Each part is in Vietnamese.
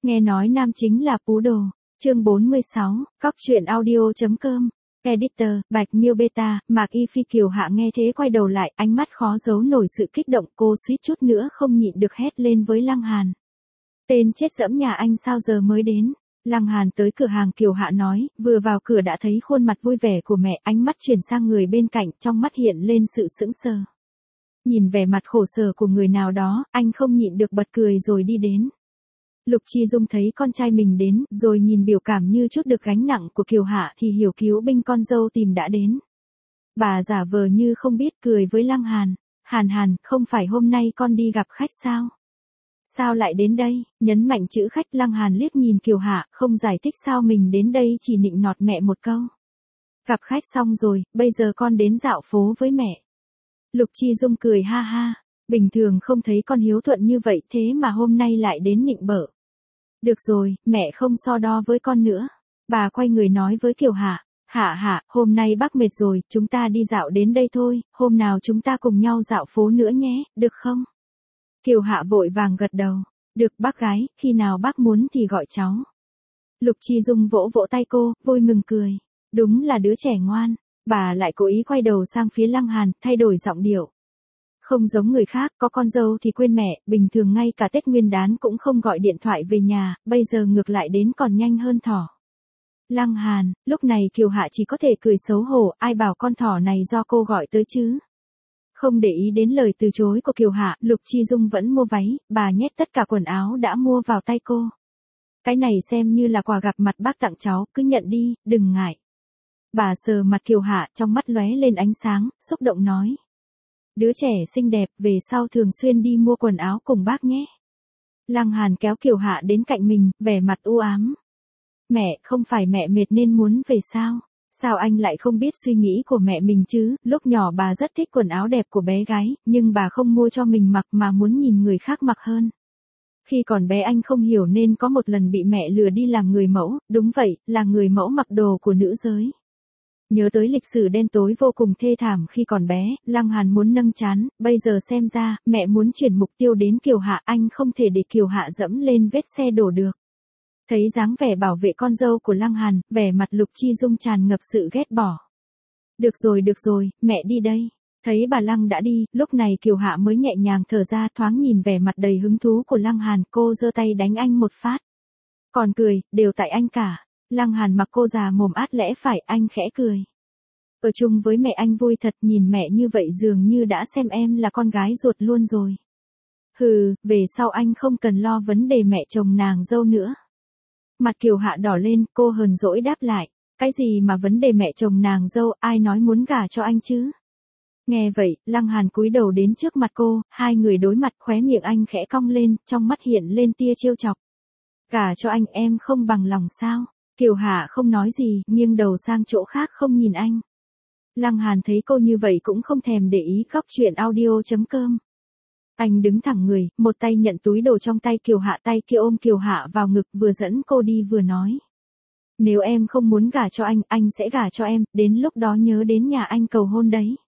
Nghe nói nam chính là Pú Đồ. Chương 46, Cóc truyện audio.com. Editor, Bạch Miêu Beta, Mạc Y Phi Kiều Hạ nghe thế quay đầu lại, ánh mắt khó giấu nổi sự kích động, cô suýt chút nữa không nhịn được hét lên với Lăng Hàn. Tên chết dẫm nhà anh sao giờ mới đến? Lăng Hàn tới cửa hàng Kiều Hạ nói, vừa vào cửa đã thấy khuôn mặt vui vẻ của mẹ, ánh mắt chuyển sang người bên cạnh, trong mắt hiện lên sự sững sờ. Nhìn vẻ mặt khổ sở của người nào đó, anh không nhịn được bật cười rồi đi đến. Lục Chi Dung thấy con trai mình đến, rồi nhìn biểu cảm như chút được gánh nặng của Kiều Hạ thì hiểu cứu binh con dâu tìm đã đến. Bà giả vờ như không biết cười với Lăng Hàn. Hàn, không phải hôm nay con đi gặp khách sao? Sao lại đến đây? Nhấn mạnh chữ khách. Lăng Hàn liếc nhìn Kiều Hạ, không giải thích sao mình đến đây, chỉ nịnh nọt mẹ một câu. Gặp khách xong rồi, bây giờ con đến dạo phố với mẹ. Lục Chi Dung cười ha ha. Bình thường không thấy con hiếu thuận như vậy, thế mà hôm nay lại đến nịnh bợ. Được rồi, mẹ không so đo với con nữa. Bà quay người nói với Kiều Hạ. Hạ, hôm nay bác mệt rồi, chúng ta đi dạo đến đây thôi, hôm nào chúng ta cùng nhau dạo phố nữa nhé, được không? Kiều Hạ vội vàng gật đầu. Được bác gái, khi nào bác muốn thì gọi cháu. Lục Chi Dung vỗ vỗ tay cô, vui mừng cười. Đúng là đứa trẻ ngoan. Bà lại cố ý quay đầu sang phía Lăng Hàn, thay đổi giọng điệu. Không giống người khác, có con dâu thì quên mẹ, bình thường ngay cả Tết Nguyên Đán cũng không gọi điện thoại về nhà, bây giờ ngược lại đến còn nhanh hơn thỏ. Lăng Hàn, lúc này Kiều Hạ chỉ có thể cười xấu hổ, ai bảo con thỏ này do cô gọi tới chứ. Không để ý đến lời từ chối của Kiều Hạ, Lục Chi Dung vẫn mua váy, bà nhét tất cả quần áo đã mua vào tay cô. Cái này xem như là quà gặp mặt bác tặng cháu, cứ nhận đi, đừng ngại. Bà sờ mặt Kiều Hạ, trong mắt lóe lên ánh sáng, xúc động nói. Đứa trẻ xinh đẹp, về sau thường xuyên đi mua quần áo cùng bác nhé. Lăng Hàn kéo Kiều Hạ đến cạnh mình, vẻ mặt u ám. Mẹ, không phải mẹ mệt nên muốn về sao? Sao anh lại không biết suy nghĩ của mẹ mình chứ? Lúc nhỏ bà rất thích quần áo đẹp của bé gái, nhưng bà không mua cho mình mặc mà muốn nhìn người khác mặc hơn. Khi còn bé anh không hiểu nên có một lần bị mẹ lừa đi làm người mẫu, đúng vậy, là người mẫu mặc đồ của nữ giới. Nhớ tới lịch sử đen tối vô cùng thê thảm khi còn bé, Lăng Hàn muốn nâng trán, bây giờ xem ra, mẹ muốn chuyển mục tiêu đến Kiều Hạ, anh không thể để Kiều Hạ dẫm lên vết xe đổ được. Thấy dáng vẻ bảo vệ con dâu của Lăng Hàn, vẻ mặt Lục Chi Dung tràn ngập sự ghét bỏ. Được rồi, mẹ đi đây. Thấy bà Lăng đã đi, lúc này Kiều Hạ mới nhẹ nhàng thở ra, thoáng nhìn vẻ mặt đầy hứng thú của Lăng Hàn, cô giơ tay đánh anh một phát. Còn cười, đều tại anh cả. Lăng Hàn mặc cô già mồm át lẽ phải, anh khẽ cười. Ở chung với mẹ anh vui thật, nhìn mẹ như vậy dường như đã xem em là con gái ruột luôn rồi. Hừ, về sau anh không cần lo vấn đề mẹ chồng nàng dâu nữa. Mặt Kiều Hạ đỏ lên, cô hờn dỗi đáp lại. Cái gì mà vấn đề mẹ chồng nàng dâu, ai nói muốn gả cho anh chứ? Nghe vậy, Lăng Hàn cúi đầu đến trước mặt cô, hai người đối mặt, khóe miệng anh khẽ cong lên, trong mắt hiện lên tia trêu chọc. Gả cho anh em không bằng lòng sao? Kiều Hạ không nói gì, nghiêng đầu sang chỗ khác không nhìn anh. Lăng Hàn thấy cô như vậy cũng không thèm để ý. Cóc truyện audio.com. Anh đứng thẳng người, một tay nhận túi đồ trong tay Kiều Hạ, tay kia ôm Kiều Hạ vào ngực, vừa dẫn cô đi vừa nói. Nếu em không muốn gả cho anh sẽ gả cho em, đến lúc đó nhớ đến nhà anh cầu hôn đấy.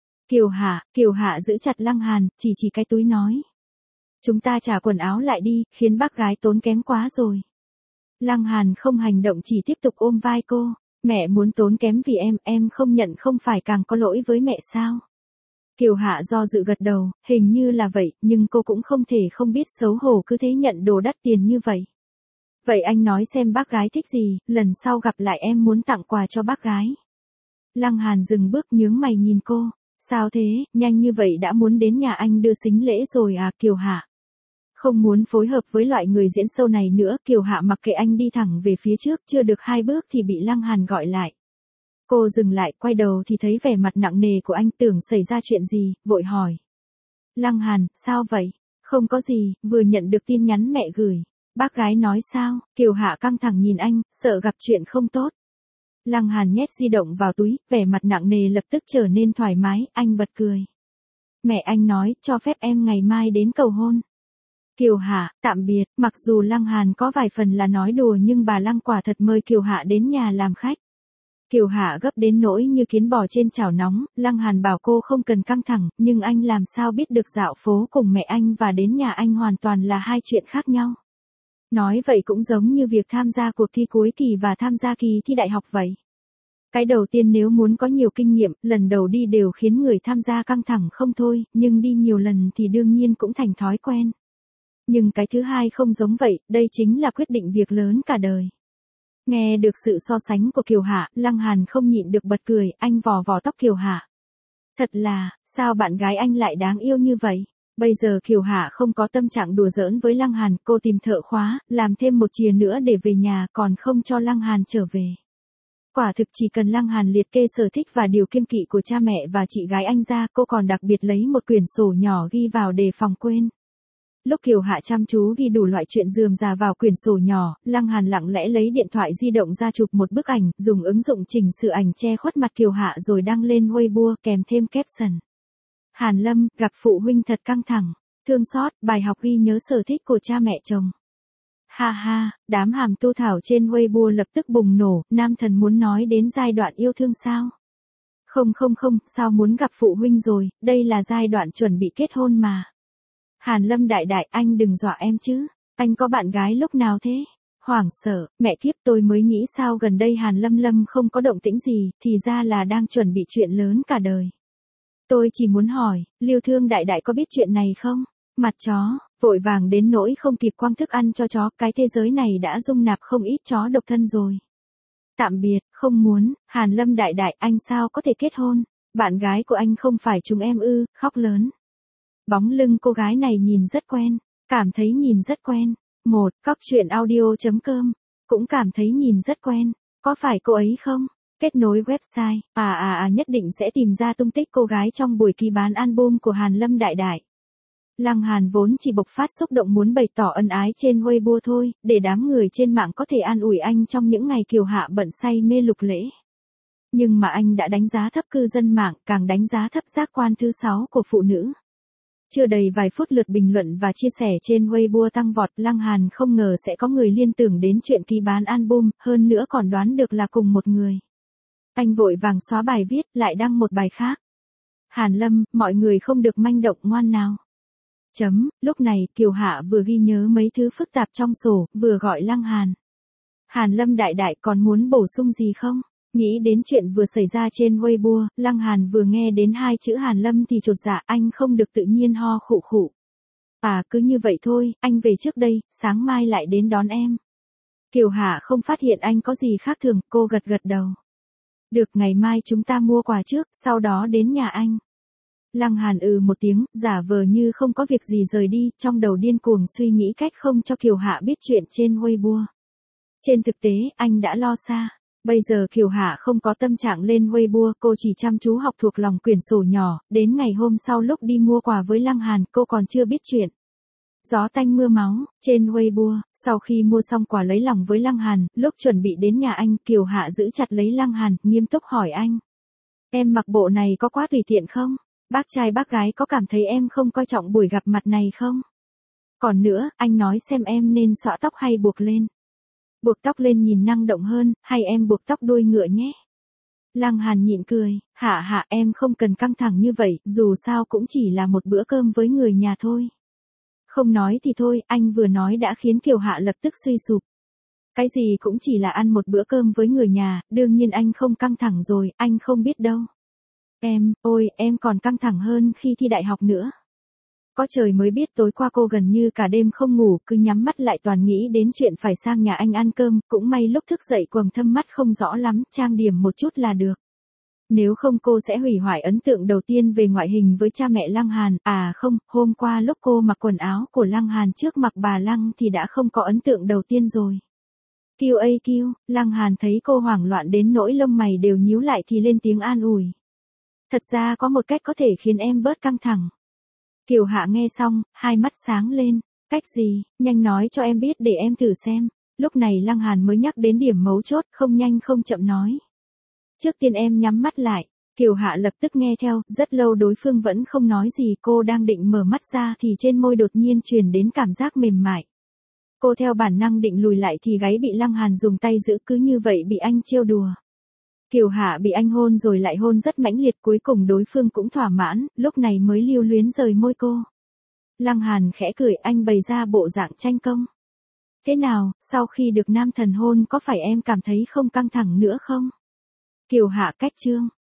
Kiều Hạ giữ chặt Lăng Hàn, chỉ cái túi nói. Chúng ta trả quần áo lại đi, khiến bác gái tốn kém quá rồi. Lăng Hàn không hành động, chỉ tiếp tục ôm vai cô. Mẹ muốn tốn kém vì em không nhận không phải càng có lỗi với mẹ sao? Kiều Hạ do dự gật đầu, hình như là vậy, nhưng cô cũng không thể không biết xấu hổ cứ thế nhận đồ đắt tiền như vậy. Vậy anh nói xem bác gái thích gì, lần sau gặp lại em muốn tặng quà cho bác gái. Lăng Hàn dừng bước nhướng mày nhìn cô. Sao thế, nhanh như vậy đã muốn đến nhà anh đưa sính lễ rồi à? Kiều Hạ không muốn phối hợp với loại người diễn show này nữa. Kiều Hạ mặc kệ anh đi thẳng về phía trước, chưa được 2 bước thì bị Lăng Hàn gọi lại. Cô dừng lại, quay đầu thì thấy vẻ mặt nặng nề của anh, tưởng xảy ra chuyện gì, vội hỏi. Lăng Hàn, sao vậy? Không có gì, vừa nhận được tin nhắn mẹ gửi. Bác gái nói sao? Kiều Hạ căng thẳng nhìn anh, sợ gặp chuyện không tốt. Lăng Hàn nhét di động vào túi, vẻ mặt nặng nề lập tức trở nên thoải mái, anh bật cười. Mẹ anh nói, cho phép em ngày mai đến cầu hôn. Kiều Hạ, tạm biệt. Mặc dù Lăng Hàn có vài phần là nói đùa nhưng bà Lăng quả thật mời Kiều Hạ đến nhà làm khách. Kiều Hạ gấp đến nỗi như kiến bò trên chảo nóng, Lăng Hàn bảo cô không cần căng thẳng, nhưng anh làm sao biết được dạo phố cùng mẹ anh và đến nhà anh hoàn toàn là hai chuyện khác nhau. Nói vậy cũng giống như việc tham gia cuộc thi cuối kỳ và tham gia kỳ thi đại học vậy. Cái đầu tiên nếu muốn có nhiều kinh nghiệm, lần đầu đi đều khiến người tham gia căng thẳng không thôi, nhưng đi nhiều lần thì đương nhiên cũng thành thói quen. Nhưng cái thứ hai không giống vậy, đây chính là quyết định việc lớn cả đời. Nghe được sự so sánh của Kiều Hạ, Lăng Hàn không nhịn được bật cười, anh vò vò tóc Kiều Hạ. Thật là, sao bạn gái anh lại đáng yêu như vậy? Bây giờ Kiều Hạ không có tâm trạng đùa giỡn với Lăng Hàn, cô tìm thợ khóa, làm thêm một chìa nữa để về nhà, còn không cho Lăng Hàn trở về. Quả thực chỉ cần Lăng Hàn liệt kê sở thích và điều kiêng kỵ của cha mẹ và chị gái anh ra, cô còn đặc biệt lấy một quyển sổ nhỏ ghi vào để phòng quên. Lúc Kiều Hạ chăm chú ghi đủ loại chuyện rườm rà vào quyển sổ nhỏ, Lăng Hàn lặng lẽ lấy điện thoại di động ra chụp một bức ảnh, dùng ứng dụng chỉnh sửa ảnh che khuất mặt Kiều Hạ rồi đăng lên Weibo kèm thêm caption. Hàn Lâm, gặp phụ huynh thật căng thẳng, thương xót, bài học ghi nhớ sở thích của cha mẹ chồng. Ha ha, đám hàm tu thảo trên Weibo lập tức bùng nổ, nam thần muốn nói đến giai đoạn yêu thương sao? Không, sao muốn gặp phụ huynh rồi, đây là giai đoạn chuẩn bị kết hôn mà. Hàn Lâm đại đại, anh đừng dọa em chứ, anh có bạn gái lúc nào thế? Hoảng sợ, mẹ kiếp, tôi mới nghĩ sao gần đây Hàn Lâm không có động tĩnh gì, thì ra là đang chuẩn bị chuyện lớn cả đời. Tôi chỉ muốn hỏi, Lưu Thương đại đại có biết chuyện này không? Mặt chó, vội vàng đến nỗi không kịp quăng thức ăn cho chó, cái thế giới này đã dung nạp không ít chó độc thân rồi. Tạm biệt, không muốn, Hàn Lâm đại đại, anh sao có thể kết hôn? Bạn gái của anh không phải chúng em ư? Khóc lớn. Bóng lưng cô gái này nhìn rất quen, cảm thấy nhìn rất quen. Cóc truyện audio.com, cũng cảm thấy nhìn rất quen, có phải cô ấy không? Kết nối website, nhất định sẽ tìm ra tung tích cô gái trong buổi kỳ bán album của Hàn Lâm đại đại. Lăng Hàn vốn chỉ bộc phát xúc động muốn bày tỏ ân ái trên Weibo thôi, để đám người trên mạng có thể an ủi anh trong những ngày Kiều Hạ bận say mê lục lễ. Nhưng mà anh đã đánh giá thấp cư dân mạng, càng đánh giá thấp giác quan thứ 6 của phụ nữ. Chưa đầy vài phút lượt bình luận và chia sẻ trên Weibo tăng vọt, Lăng Hàn không ngờ sẽ có người liên tưởng đến chuyện ký bán album, hơn nữa còn đoán được là cùng một người. Anh vội vàng xóa bài viết, lại đăng một bài khác. Hàn Lâm, mọi người không được manh động, ngoan nào. Lúc này, Kiều Hạ vừa ghi nhớ mấy thứ phức tạp trong sổ, vừa gọi Lăng Hàn. Hàn Lâm đại đại, còn muốn bổ sung gì không? Nghĩ đến chuyện vừa xảy ra trên Weibo, Lăng Hàn vừa nghe đến hai chữ Hàn Lâm thì chột dạ, anh không được tự nhiên ho khụ khụ. Cứ như vậy thôi, anh về trước đây, sáng mai lại đến đón em. Kiều Hạ không phát hiện anh có gì khác thường, cô gật gật đầu. Được, ngày mai chúng ta mua quà trước, sau đó đến nhà anh. Lăng Hàn một tiếng, giả vờ như không có việc gì rời đi, trong đầu điên cuồng suy nghĩ cách không cho Kiều Hạ biết chuyện trên Weibo. Trên thực tế, anh đã lo xa. Bây giờ Kiều Hạ không có tâm trạng lên Weibo, cô chỉ chăm chú học thuộc lòng quyển sổ nhỏ, đến ngày hôm sau lúc đi mua quà với Lăng Hàn, cô còn chưa biết chuyện. Gió tanh mưa máu, trên Weibo, sau khi mua xong quà lấy lòng với Lăng Hàn, lúc chuẩn bị đến nhà anh, Kiều Hạ giữ chặt lấy Lăng Hàn, nghiêm túc hỏi anh. Em mặc bộ này có quá tùy tiện không? Bác trai bác gái có cảm thấy em không coi trọng buổi gặp mặt này không? Còn nữa, anh nói xem em nên xõa tóc hay buộc lên. Buộc tóc lên nhìn năng động hơn, hay em buộc tóc đuôi ngựa nhé. Lăng Hàn nhịn cười, hạ em không cần căng thẳng như vậy, dù sao cũng chỉ là một bữa cơm với người nhà thôi. Không nói thì thôi, anh vừa nói đã khiến Kiều Hạ lập tức suy sụp. Cái gì cũng chỉ là ăn một bữa cơm với người nhà, đương nhiên anh không căng thẳng rồi, anh không biết đâu. Em còn căng thẳng hơn khi thi đại học nữa. Có trời mới biết tối qua cô gần như cả đêm không ngủ, cứ nhắm mắt lại toàn nghĩ đến chuyện phải sang nhà anh ăn cơm, cũng may lúc thức dậy quầng thâm mắt không rõ lắm, trang điểm một chút là được. Nếu không cô sẽ hủy hoại ấn tượng đầu tiên về ngoại hình với cha mẹ Lăng Hàn, hôm qua lúc cô mặc quần áo của Lăng Hàn trước mặt bà Lăng thì đã không có ấn tượng đầu tiên rồi. Lăng Hàn thấy cô hoảng loạn đến nỗi lông mày đều nhíu lại thì lên tiếng an ủi. Thật ra có một cách có thể khiến em bớt căng thẳng. Kiều Hạ nghe xong, hai mắt sáng lên. Cách gì, nhanh nói cho em biết để em thử xem. Lúc này Lăng Hàn mới nhắc đến điểm mấu chốt, không nhanh không chậm nói. Trước tiên em nhắm mắt lại. Kiều Hạ lập tức nghe theo, rất lâu đối phương vẫn không nói gì, cô đang định mở mắt ra thì trên môi đột nhiên truyền đến cảm giác mềm mại. Cô theo bản năng định lùi lại thì gáy bị Lăng Hàn dùng tay giữ, cứ như vậy bị anh trêu đùa. Kiều Hạ bị anh hôn rồi lại hôn rất mãnh liệt, cuối cùng đối phương cũng thỏa mãn, lúc này mới lưu luyến rời môi cô. Lăng Hàn khẽ cười, anh bày ra bộ dạng tranh công. Thế nào, sau khi được nam thần hôn có phải em cảm thấy không căng thẳng nữa không? Kiều Hạ cách chương.